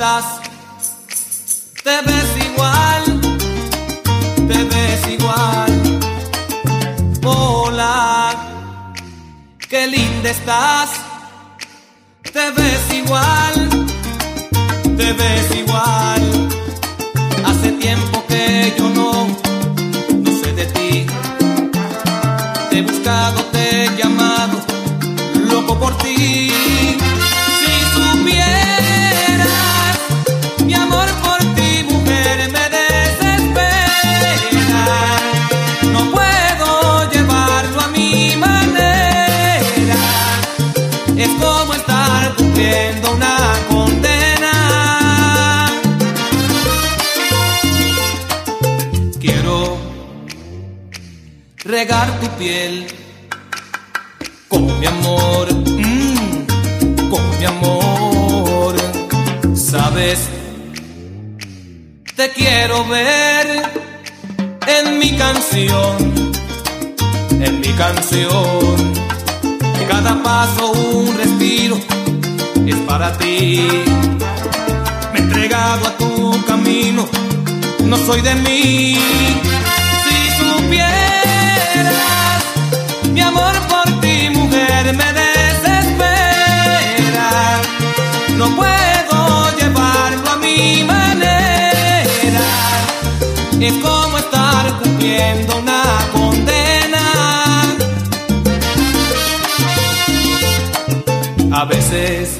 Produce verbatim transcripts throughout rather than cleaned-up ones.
estás? Te ves igual, te ves igual. Hola, qué linda estás. Te ves igual, te ves igual. Hace tiempo que yo no, no sé de ti. Te he buscado, te he llamado, loco por ti. Si supieras, mi amor por ti, mujer, me desespera. No puedo llevarlo a mi manera. Es como estar cumpliendo una condena. Quiero regar tu piel con mi amor, mmm, con mi amor. Sabes, te quiero ver en mi canción, en mi canción. Cada paso un respiro es para ti. Me he entregado a tu camino, no soy de mí. Si supieras, mi amor por ti, mujer, me desespera. No puedo llevarlo a mi manera. Es como estar cumpliendo una condena. A veces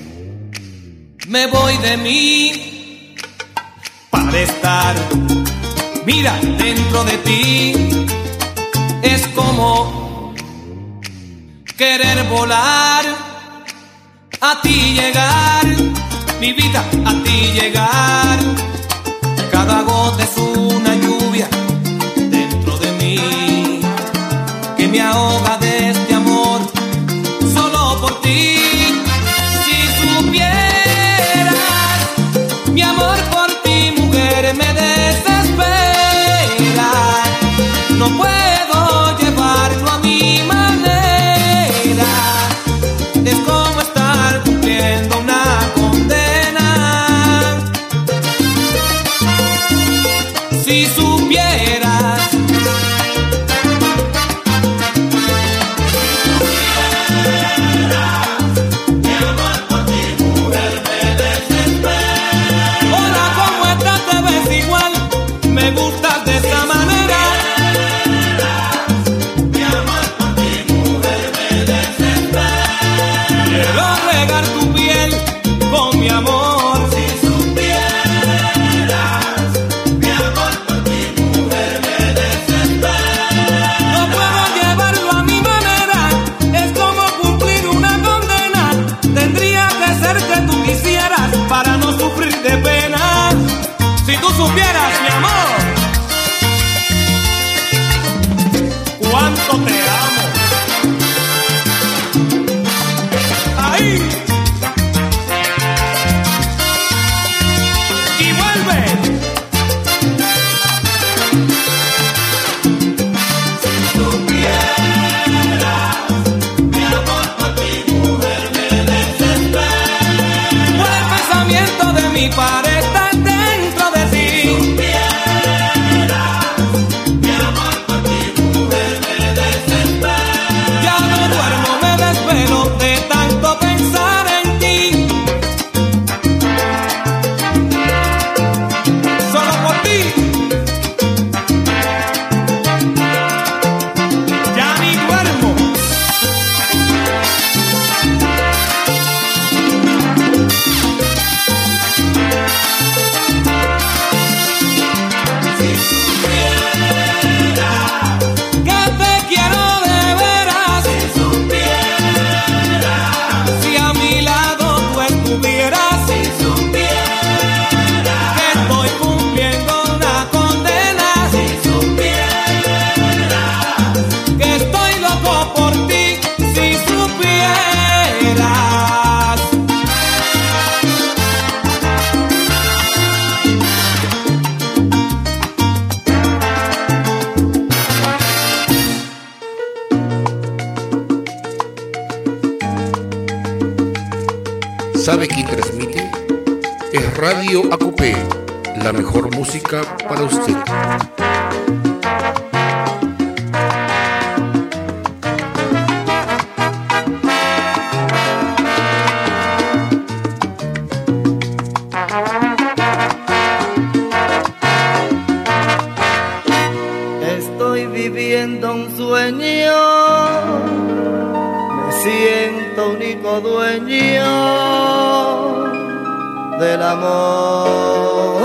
me voy de mí para estar, mira, dentro de ti. Es como querer volar, a ti llegar, mi vida, a ti llegar. Cada gota es una lluvia dentro de mí que me ahoga de este amor solo por ti. Si supieras, mi amor por ti, mujer, me desespera. No puedo llevarlo a mi manera. Es como estar cumpliendo una condena. Si supieras, mi amor por ti, mujer, me desespera. Hola, ¿cómo estás? Te ves igual, me gustas de esta manera. Mi amor por ti, mujer, me desespera. Quiero regar tu piel con mi amor. Si supieras, mi amor por ti, mujer, me desespera. No puedo llevarlo a mi manera. Es como cumplir una condena. Tendría que ser que tú quisieras para no sufrir de pena. Si tú supieras, mi amor, cuánto te amo. Ahí. Y vuelve. Si supieras, mi amor por ti, mujer, me desespera. Por el pensamiento de mi pareja está dentro de ti. Si supieras, mi amor por ti, mujer, me desespera. Ya no duermo, me desvelo de tanto pensar en ti. Solo por ti. Ya ni duermo. Si supieras que te quiero de veras. Si supieras, si a mi lado tú estuvieras. Si supieras que estoy cumpliendo una condena. Si supieras que estoy loco por ti. Si supieras. ¿Sabe quién transmite? es Radio Acopé, la mejor música para usted. Estoy viviendo un sueño, me siento único dueño del amor.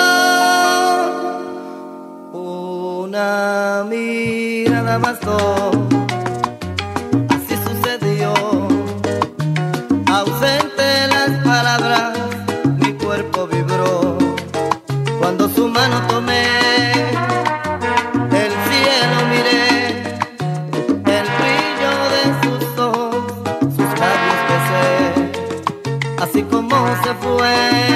Una mirada bastó, así sucedió. Ausente las palabras, mi cuerpo vibró. Cuando su mano tomé, el cielo miré, el brillo de sus ojos, sus labios besé. Así como se fue,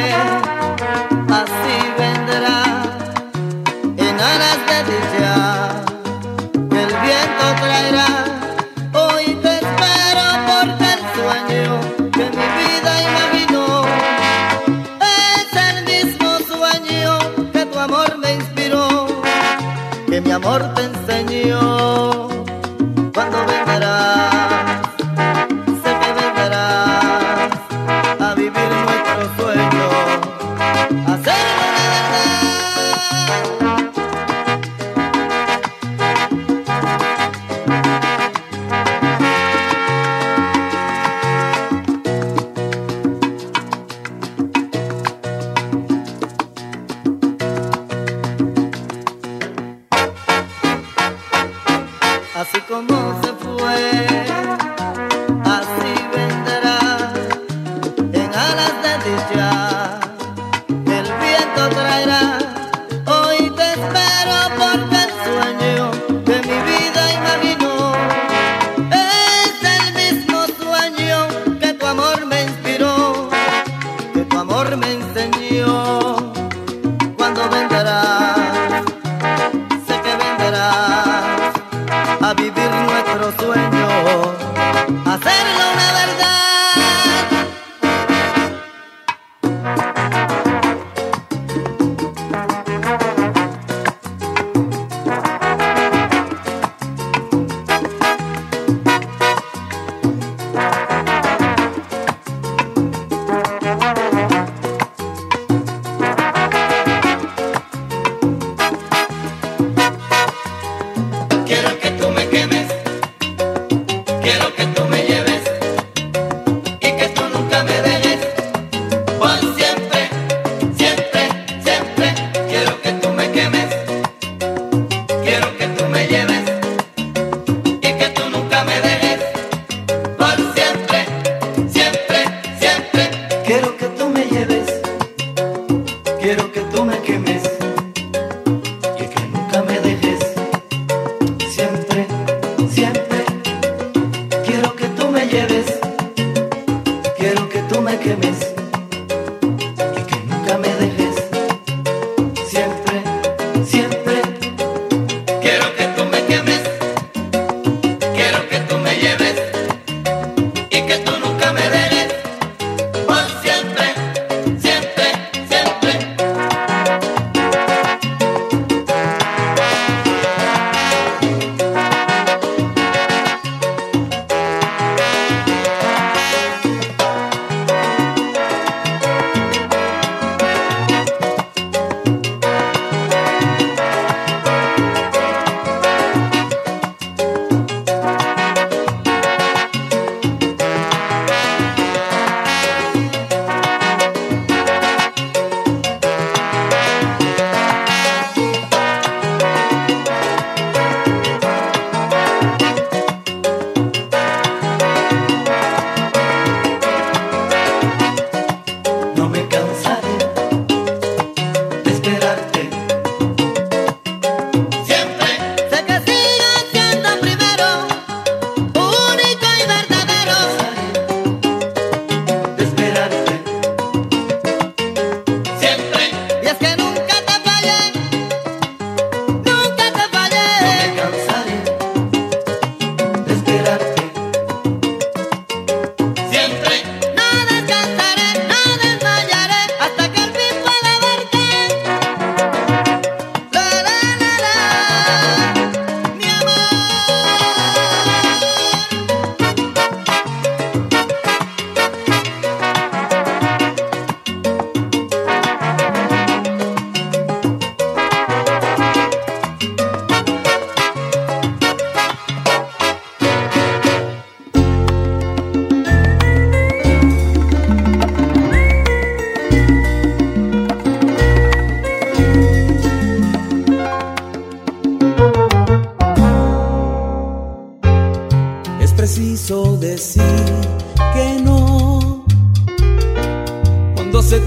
así vendrá, en alas de dicha, el viento traerá. Hoy te espero porque el sueño que mi vida imaginó es el mismo sueño que tu amor me inspiró, que mi amor te enseñó. Cuando vendrás, sé que vendrás a vivir nuestro sueño, a hacerlo una verdad. Así como se fue, así vendrá, en alas de dicha, el viento traerá. Hoy te espero porque el sueño que mi vida imaginó es el mismo sueño que tu amor me inspiró, que tu amor me enseñó. Cuando vendrás, sé que vendrás a vivir nuestro sueño, a hacerlo una verdad. Quiero que tú me quemes, quiero que tú me lleves y que tú nunca me dejes por siempre, siempre, siempre. Quiero que tú me quemes, quiero que tú me lleves y que tú nunca me dejes por siempre, siempre, siempre. Quiero que tú me lleves, quiero que tú me quemes y que nunca me dejes. Siempre, siempre. Quiero que tú me lleves, quiero que tú me quemes y que nunca me dejes. Siempre, siempre. Quiero que tú me quemes, quiero que tú me lleves y que tú nunca me dejes por siempre, siempre, siempre.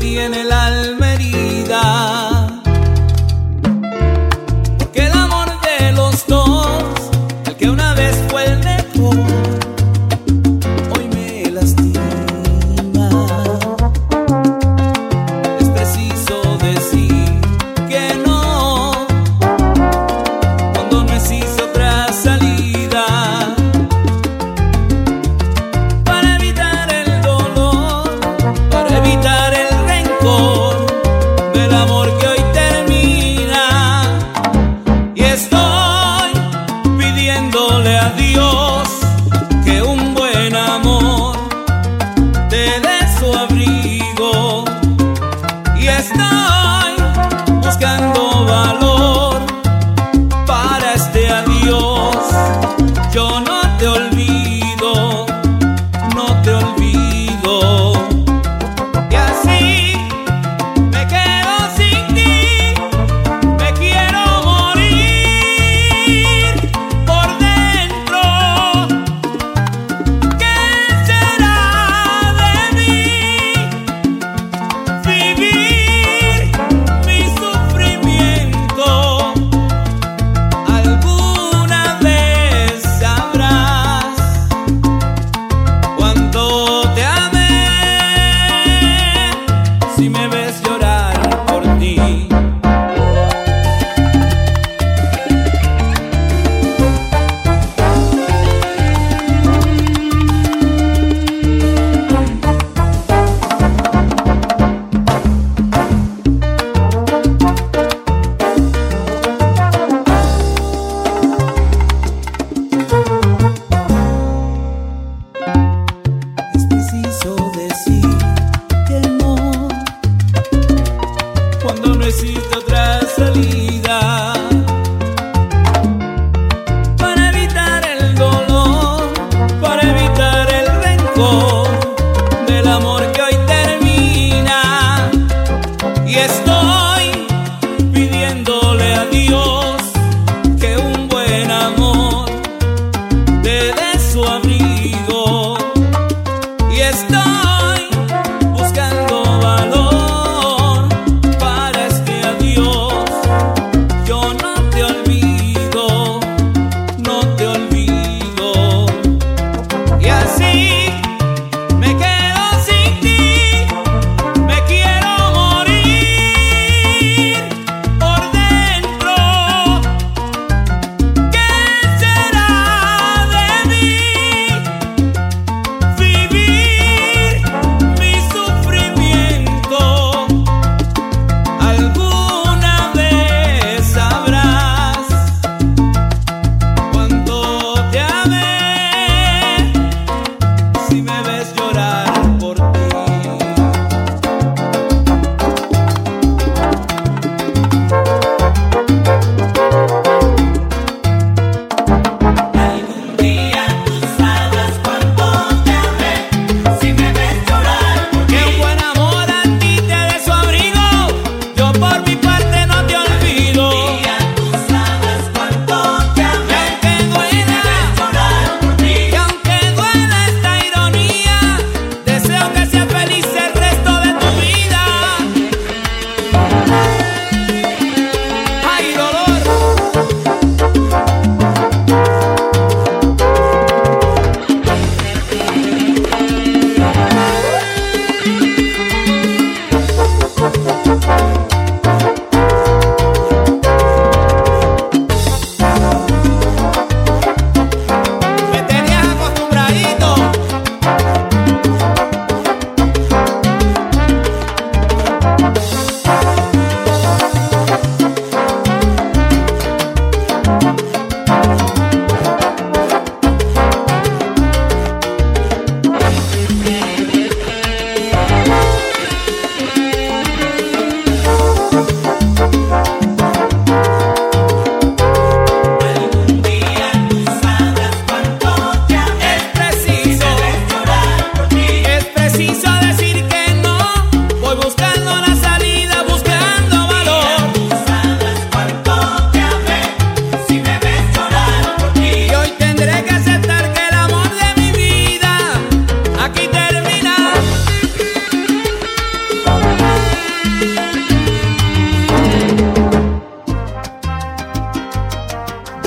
tiene el alma herida, porque el amor de los dos, el que una vez fue el mejor, hoy me lastima. Es preciso decir que no, cuando no existe otra salida, para evitar el dolor, para evitar el rencor del amor que hoy termina. Y estoy pidiéndole a Dios que un buen amor te dé su abrigo. Y estoy buscando valor para este adiós. Yo no te olvido, no te olvido. Y así me quedo sin ti, me quiero morir por dentro. ¿Qué será de mí? Vivir mi sufrimiento. Alguna vez sabrás cuánto te amé, si me ves llorar por ti. Es preciso decir que no, cuando no existe otra salida, para evitar el dolor, para evitar el rencor del amor que hoy termina. Y estoy pidiéndole a Dios que un buen amor te dé su abrigo. Y estoy buscando valor para este adiós. Yo no te olvido, no te olvido. Y así me quedo sin ti, me quiero morir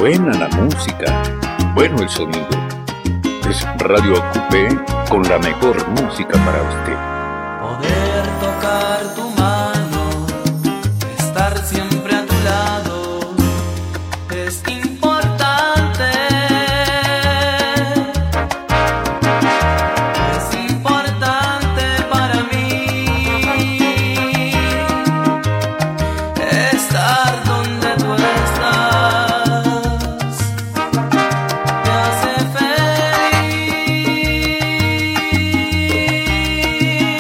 Buena la música, bueno el sonido. Es Radio Ocupé con la mejor música para usted. Poder tocar tu mano, estar siempre a tu lado, es importante. Es importante para mí estar donde tú estás. Me hace feliz.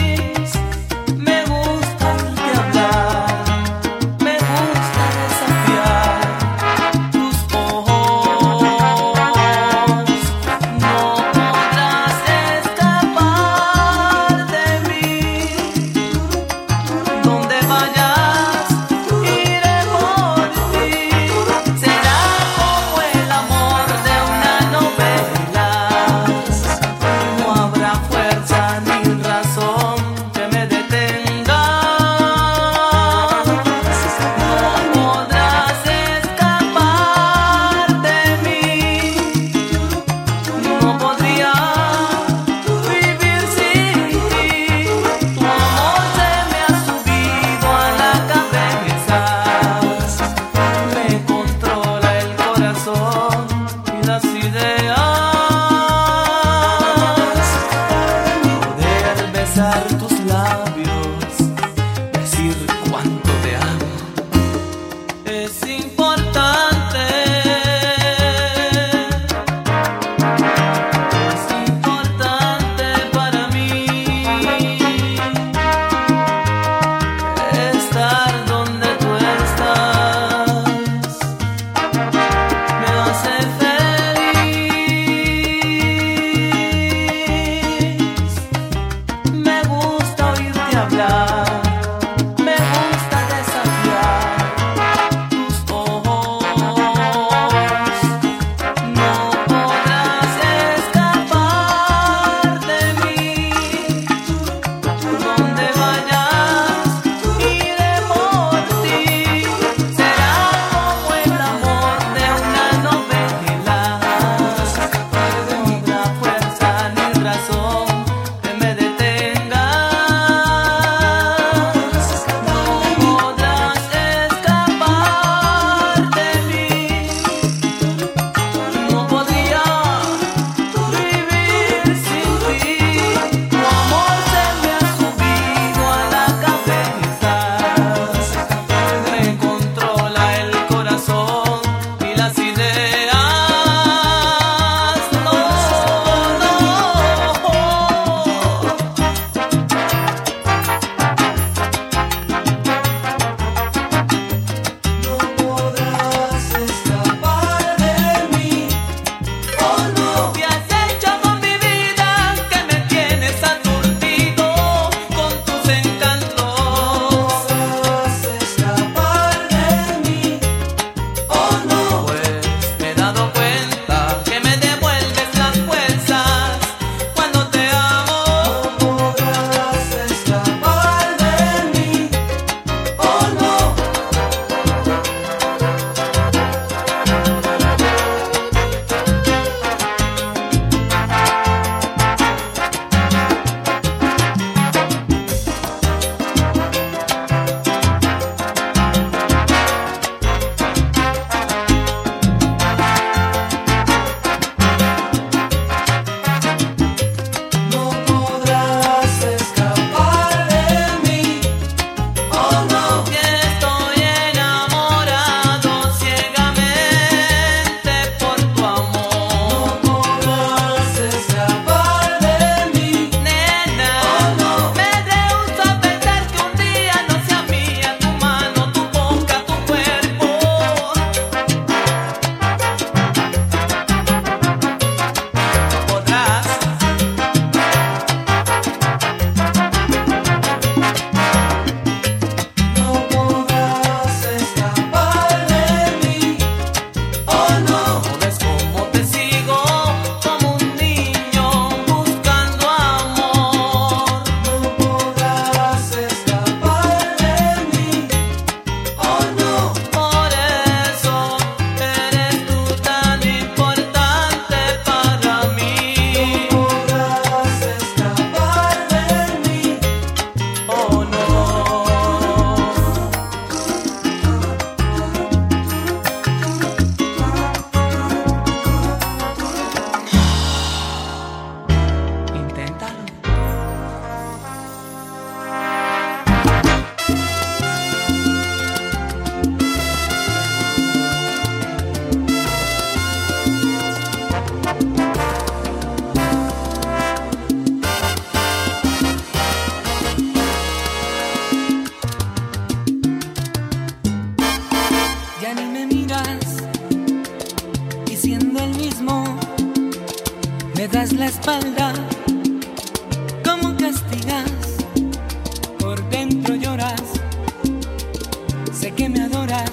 me das la espalda, ¿cómo castigas? Por dentro lloras, sé que me adoras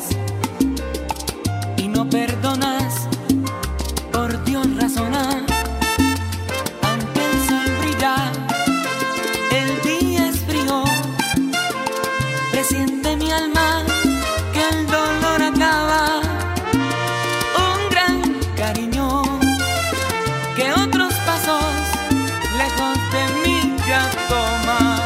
y no perdonas, por Dios razona, aunque el sol brilla, el día es frío, presiente mi alma que el dolor acaba, un gran cariño, que otros pasos lejos de mí ya toma.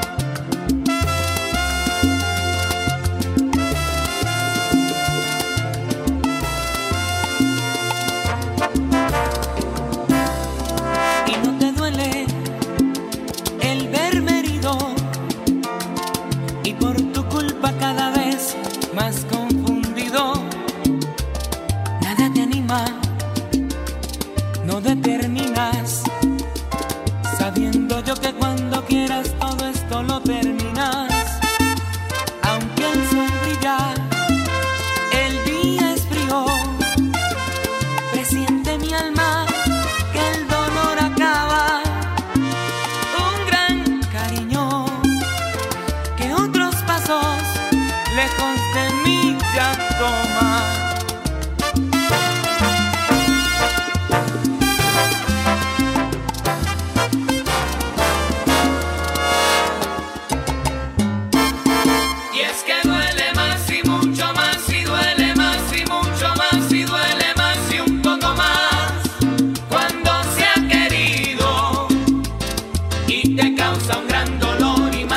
Y no te duele el verme herido, y por tu culpa cada vez más confundido, nada te anima, no determinas, sabiendo yo que cuando quieras todo esto lo terminas. Aunque el sol brilla, el día es frío, presiente mi alma que el dolor acaba, un gran cariño, que otros pasos lejos de mí ya toma.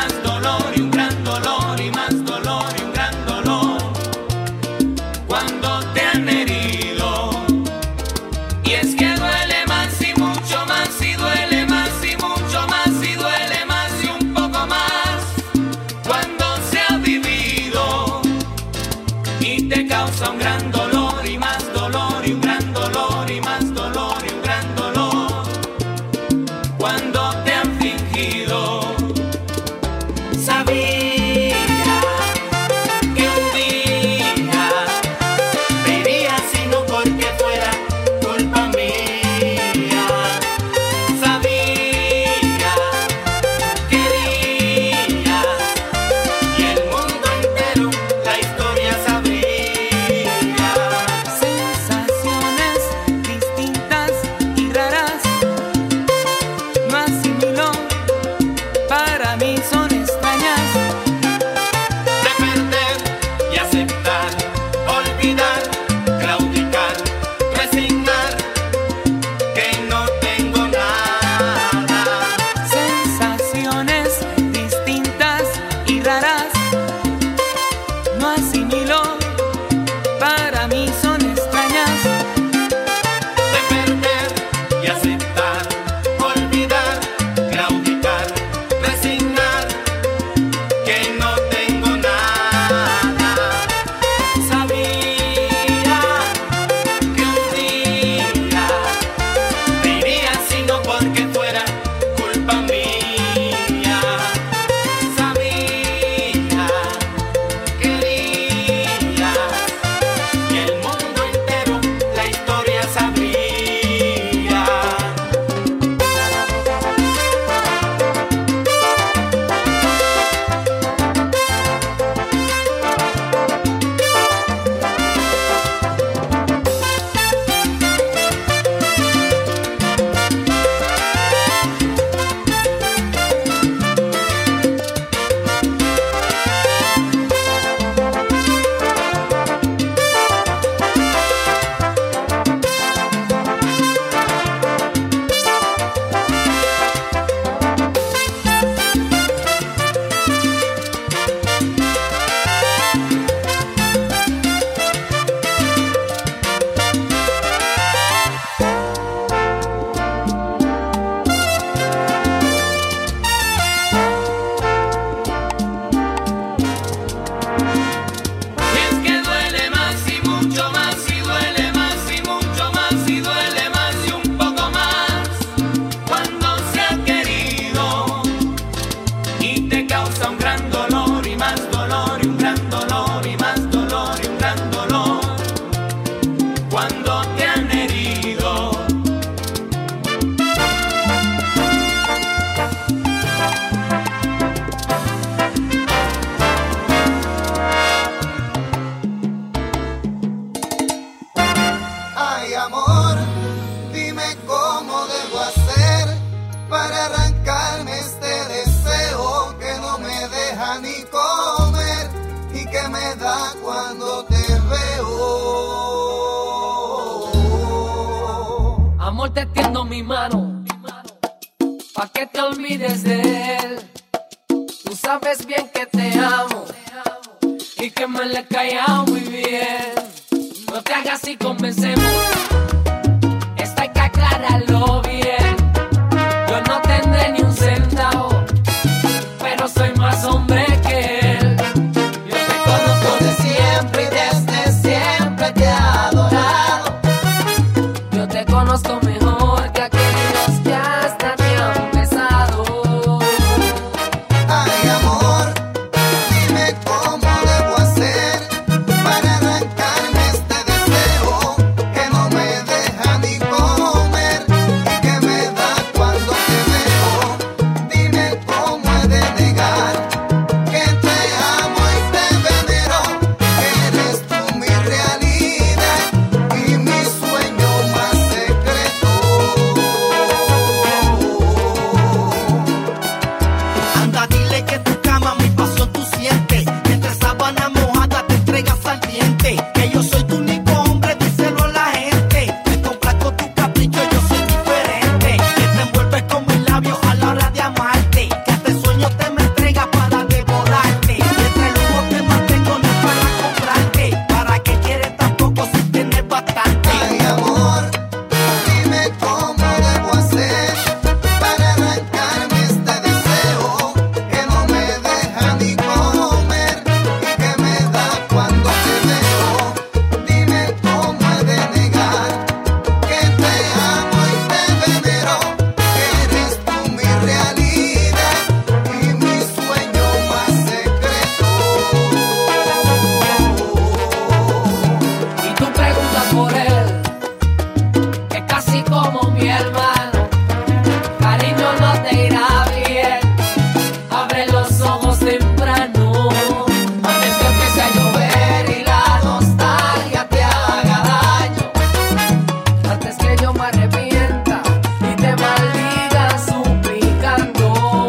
Cuando da cuando te veo. Amor, te tiendo mi mano, pa' que te olvides de él. Tú sabes bien que te amo y que me le caía muy bien. No te hagas y convencemos, esto hay que aclararlo bien. Yo no tendré ni un centavo, pero soy más hombre que él. Yo te conozco de siempre y desde siempre te he adorado. Yo te conozco mejor que aquellos que hasta te han besado. Ay, amor, dime cómo debo hacer para arrancarme este deseo que no me deja ni comer y que me da cuando te veo. Dime cómo he de negar que te amo y te venero, que eres tú mi realidad y mi sueño más secreto. Anda, dile que tu cama mi pasión tú sientes, que entre sábana mojada te entregas al diente, que yo soy tu único hombre, díselo a la gente. Me complazco tu capricho, yo soy diferente, que te envuelves con mis labios a la hora de amarte, que hasta el sueño te me entrega para devorarte, y entre lujo te mantengo no para comprarte, para que quieres tan poco sin tener bastante. Ay, amor, dime cómo debo hacer para arrancarme este deseo que no me deja ni comer y que me da cuando te veo. Dime cómo he de negar que te amo y te venero, que eres tú mi realidad y mi sueño más secreto. Y tú preguntas por él, que casi como mi hermano. Cariño, no te irá bien, abre los ojos temprano, antes que empiece a llover y la nostalgia te haga daño, antes que yo me arrepienta y te maldiga suplicando.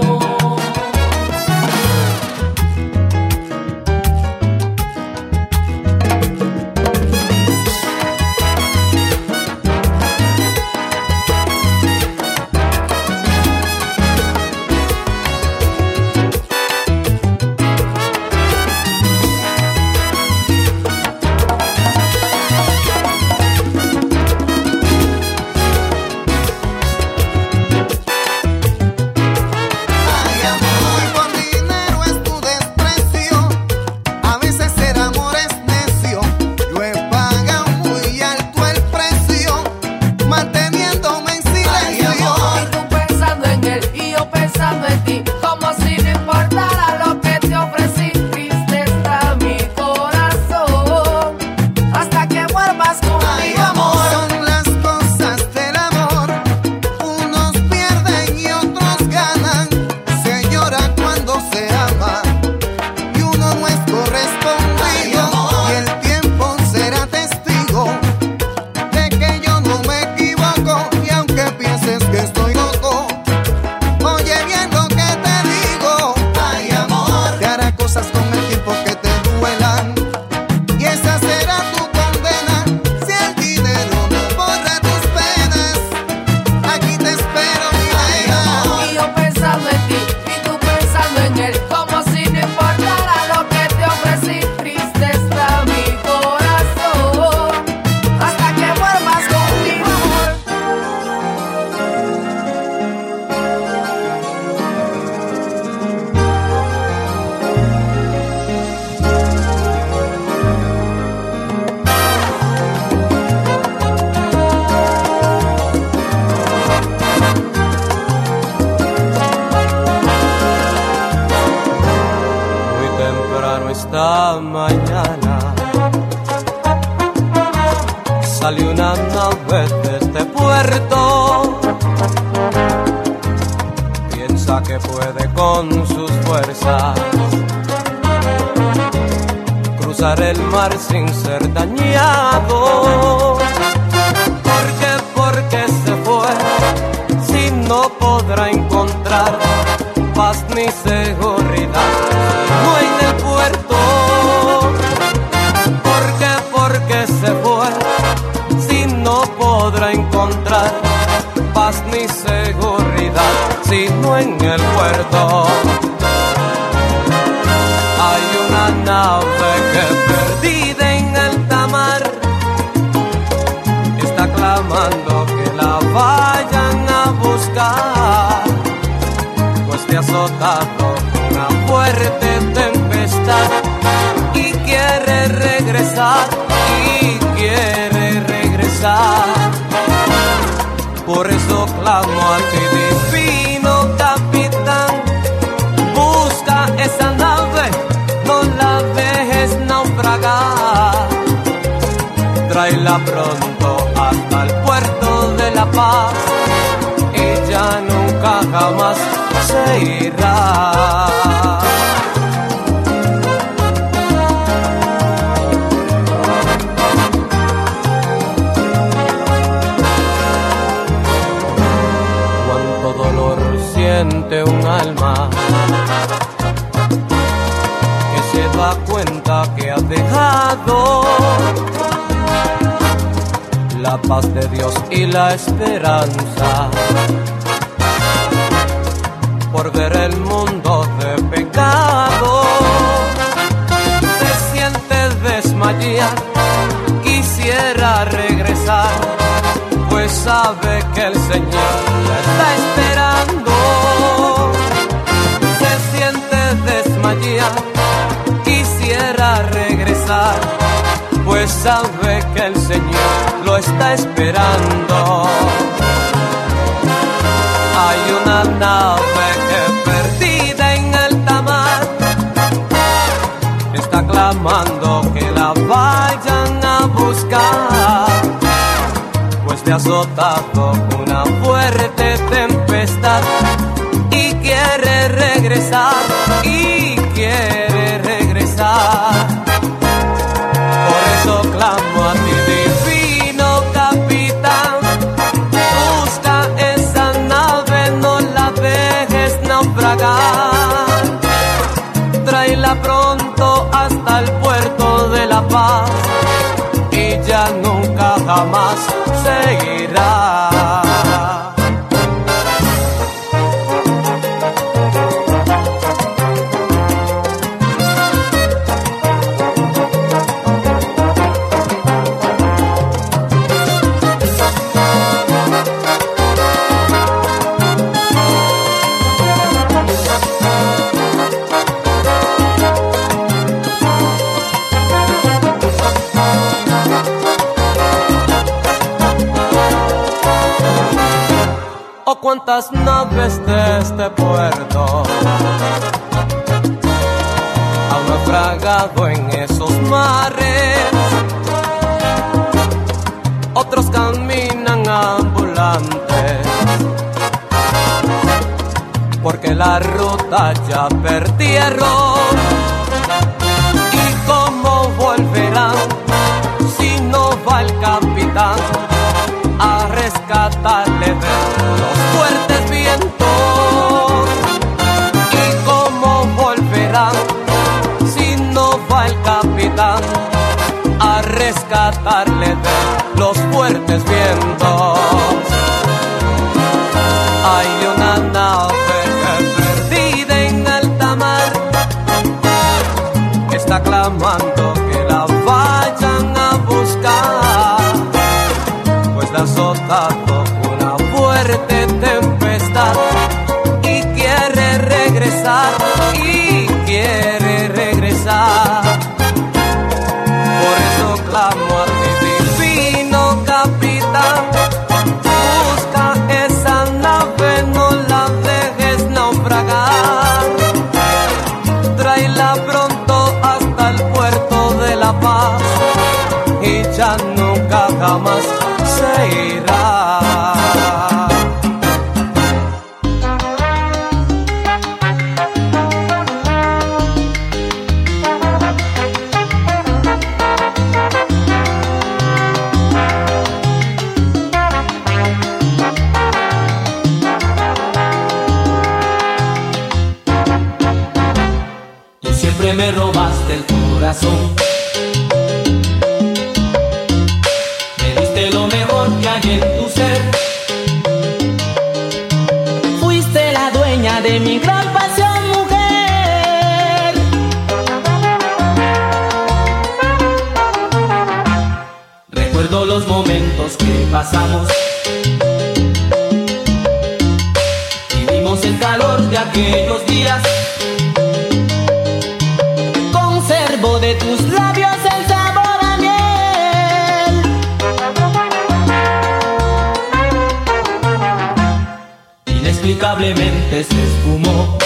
Ay, amor, por dinero es tu desprecio. A veces ser amor es necio. Yo he pagado muy alto el precio, manteniéndome en Ay, amor, silencio. y tú pensando en él y yo pensando en ti, como si no importara lo que te ofrecí. Triste está mi corazón hasta que vuelvas Ay, conmigo, amor, amor. son las cosas del amor. Unos pierden y otros ganan. Se llora cuando se ama y uno no es correspondido. Y el tiempo será testigo de que yo no me equivoco. Y aunque pienses que estoy loco, oye bien lo que te digo. Ay, amor, te hará cosas con el tiempo que te duelan, y esa será tu condena. Si el dinero no borra tus penas, aquí te espero, mi reina. Y yo pensando en ti y tú pensando en él, como si no importara lo que te ofrecí. Triste está mi corazón hasta que vuelvas conmigo, amor. Muy temprano esta mañana salió una nave de este puerto. Piensa que puede con sus fuerzas cruzar el mar sin ser dañado. ¿Por qué? Porque se fue, si no podrá encontrar paz ni seguridad, no en el puerto. puerto. Hay una nave que perdida en alta mar está clamando que la vayan a buscar, pues te ha azotado una fuerte tempestad y quiere regresar, y quiere regresar. Por eso clamo a ti, divino capitán, busca esa nave, no la dejes naufragar. Tráela pronto hasta el puerto de La Paz y ya nunca jamás se irá. Cuánto dolor siente un alma que se da cuenta que ha dejado la paz de Dios y la esperanza por ver el mundo de pecado. Se siente desmayar, quisiera regresar, pues sabe que el Señor la está esperando. Se siente desmayar, quisiera regresar, pues sabe que el Señor lo está esperando. Hay una nave que perdida en alta mar está clamando que la vayan a buscar, pues te ha azotado una fuerte tempestad y quiere regresar, y quiere regresar. Por eso clamo a ti, divino capitán, busca esa nave, no la dejes naufragar. Tráela pronto hasta el puerto de La Paz y ya nunca jamás se irá. Cuántas naves de este puerto han naufragado en esos mares, otros caminan ambulantes, porque la ruta ya perdieron. ¿Y cómo volverán si no va el capitán a rescatarle de los fuertes vientos? ¿Y cómo volverán si no va el capitán a rescatarle de los fuertes vientos? Hay una nave que perdida en alta mar que está clamando que la vayan a buscar, pues la ha azotado una fuerte tempestad y quiere regresar, y quiere regresar. Por eso clamo a ti, divino capitán, busca esa nave, no la dejes naufragar. Tráela pronto hasta el puerto de La Paz y ya nunca jamás se irá. Tú siempre me robaste el corazón, me diste lo mejor que hay en tu ser. Fuiste la dueña de mi gran pasión. los momentos que pasamos. Vivimos el calor de aquellos días. Conservo de tus labios el sabor a miel. Inexplicablemente se esfumó.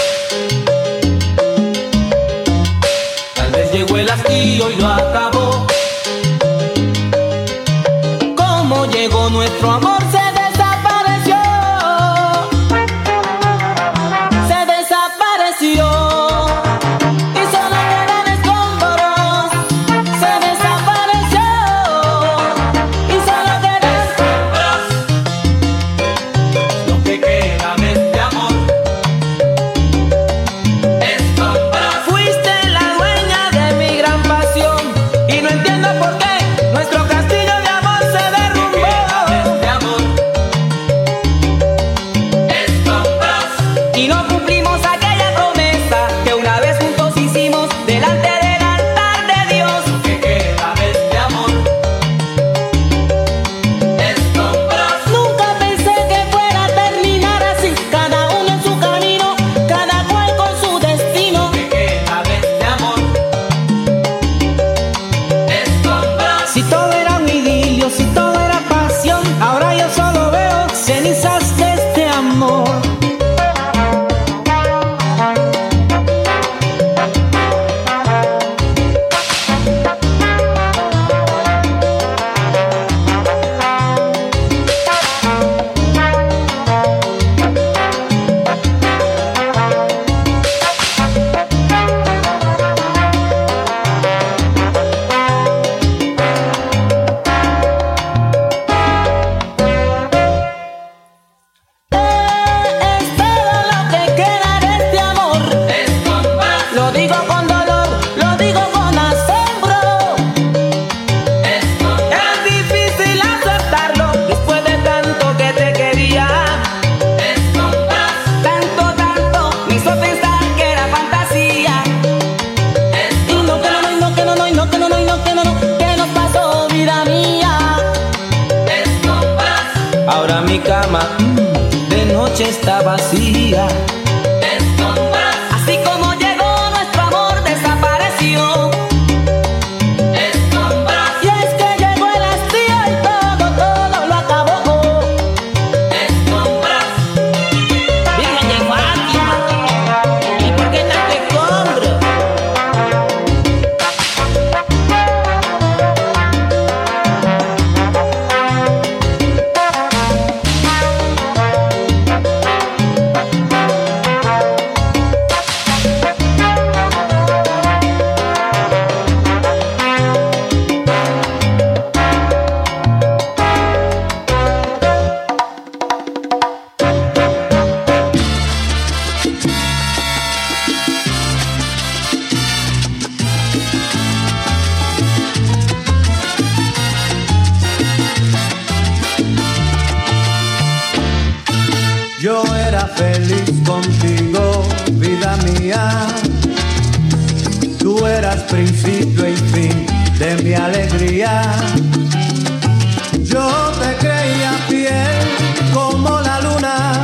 Tal vez llegó el hastío y lo acabó. Como llegó nuestro amor se desapareció. Se desapareció. Y solo quedan escombros. Se desapareció. Y solo quedan escombros. Lo que queda de este amor. Escombros. Fuiste la dueña de mi gran pasión. Y no entiendo por qué nuestro castillo de amor se derrumbó. Y no cumplimos aquella promesa que una vez juntos hicimos delante del altar de Dios. Lo que queda de este amor es compras. Nunca pensé que fuera a terminar así, cada uno en su camino, cada cual con su destino. Lo que queda de este amor es compras. Si todo era un idilio, si todo era pasión, ahora yo solo veo cenizas de este amor. Es todo lo que queda de este amor. Lo digo con dolor, lo digo con asombro. Es difícil aceptarlo después de tanto que te quería. Tanto, tanto me hizo pensar que era fantasía. Y no, que no, no, y no, que no, no, y no, que no, no, y no, que no, no, que nos pasó, vida mía. Ahora mi cama mm, de noche está vacía. Así como llegó nuestro amor desapareció. Y es que llegó el hastío y todo, todo lo acabó. Virgen de Fátima, ¿y por qué tanto escombro? Yo era feliz contigo, vida mía. Tú eras principio y fin de mi alegría. Yo te creía fiel como la luna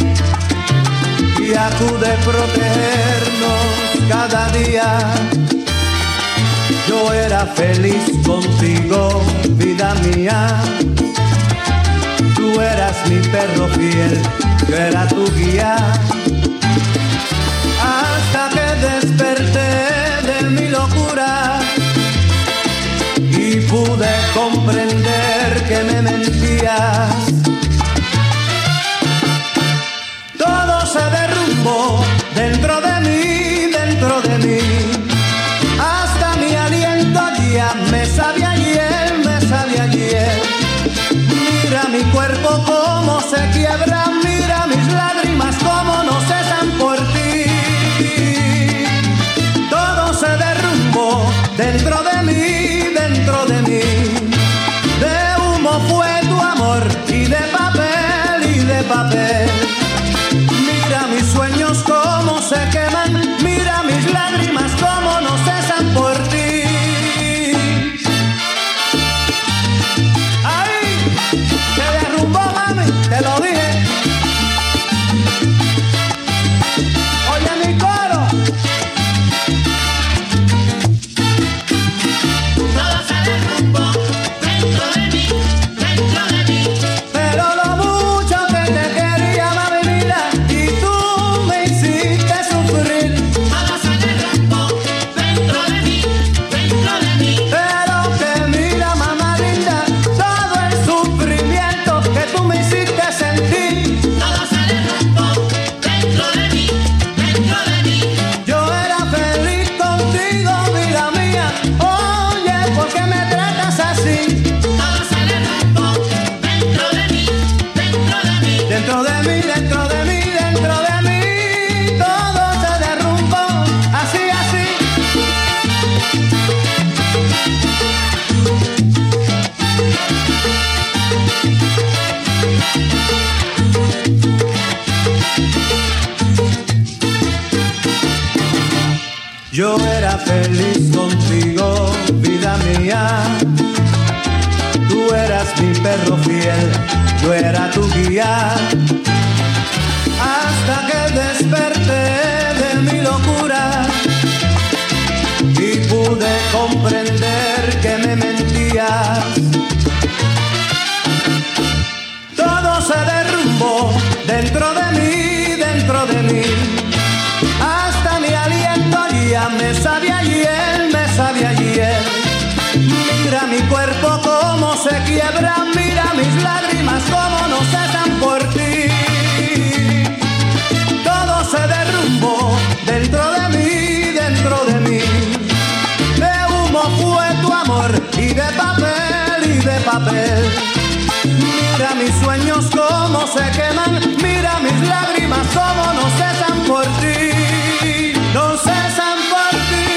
y acude a protegernos cada día. Yo era feliz contigo, vida mía. Tú eras mi perro fiel, yo era tu guía. Hasta que desperté de mi locura y pude comprender que me mentías. Todo se derrumbó dentro de mí, dentro de mí. Hasta mi aliento ya me sabía hiel, me sabía hiel. Mira mi cuerpo cómo se quiebra, mira mis lágrimas cómo no cesan por ti. Todo se derrumbó dentro de mí, dentro de mí. De humo fue tu amor y de papel y de papel. Mira mis sueños cómo se queman, mira mis lágrimas cómo no cesan por ti. Ay, Oye, ¿por qué me tratas así? Todo se derrumbó dentro de mí, dentro de mí. Dentro de mí, dentro de mí, dentro de mí, todo se derrumbó, así, así. Yo era feliz contigo, vida mía. Tú eras mi perro fiel, yo era tu guía. Hasta que desperté de mi locura y pude comprender que me mentías. Todo se derrumbó dentro de mí, dentro de mí. Hasta mi aliento ya me sabía hiel, me sabía hiel. Mira mi cuerpo cómo se quiebra, mira mis lágrimas cómo no cesan por ti. Todo se derrumbó dentro de mí, dentro de mí. De humo fue tu amor y de papel, y de papel. Mira mis sueños cómo se queman, mira mis lágrimas cómo no cesan por ti, no cesan por ti.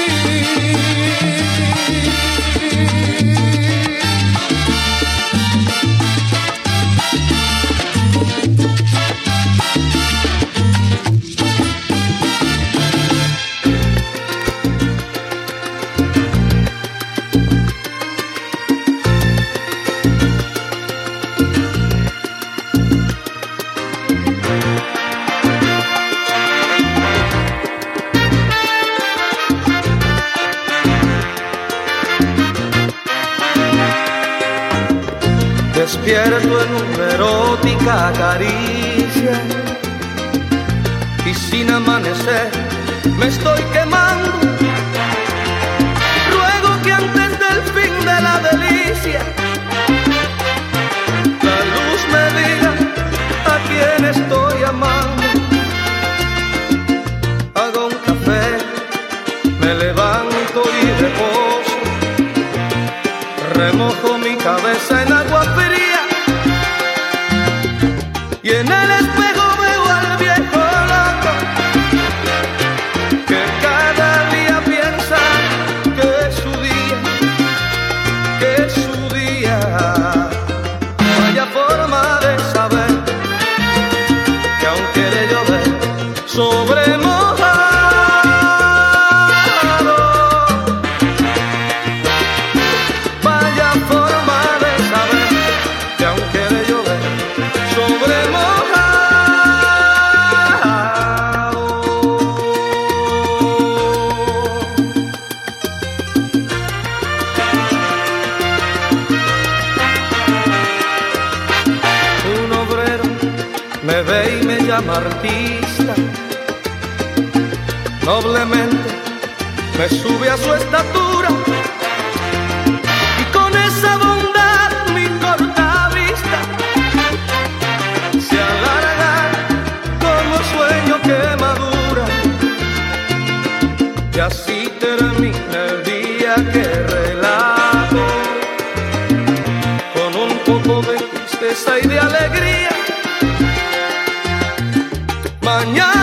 Despierto en una erótica caricia y sin amanecer me estoy quemando. Ruego que antes del fin de la delicia la luz me diga a quién estoy amando. Hago un café, me levanto y reposo, remojo mi cabeza en agua fría y en el espejo veo al viejo loco que cada día piensa que es su día, que es su día. Vaya forma de saber que aún quiere llover sobre mojado. Vaya forma de saber que aún quiere llover sobre mojado. Un obrero me ve y me llama artista, noblemente me sube a su estatura y con esa bondad mi corta vista se alarga como sueño que madura. Y así termina el día que relato con un poco de tristeza y de alegría. Mañana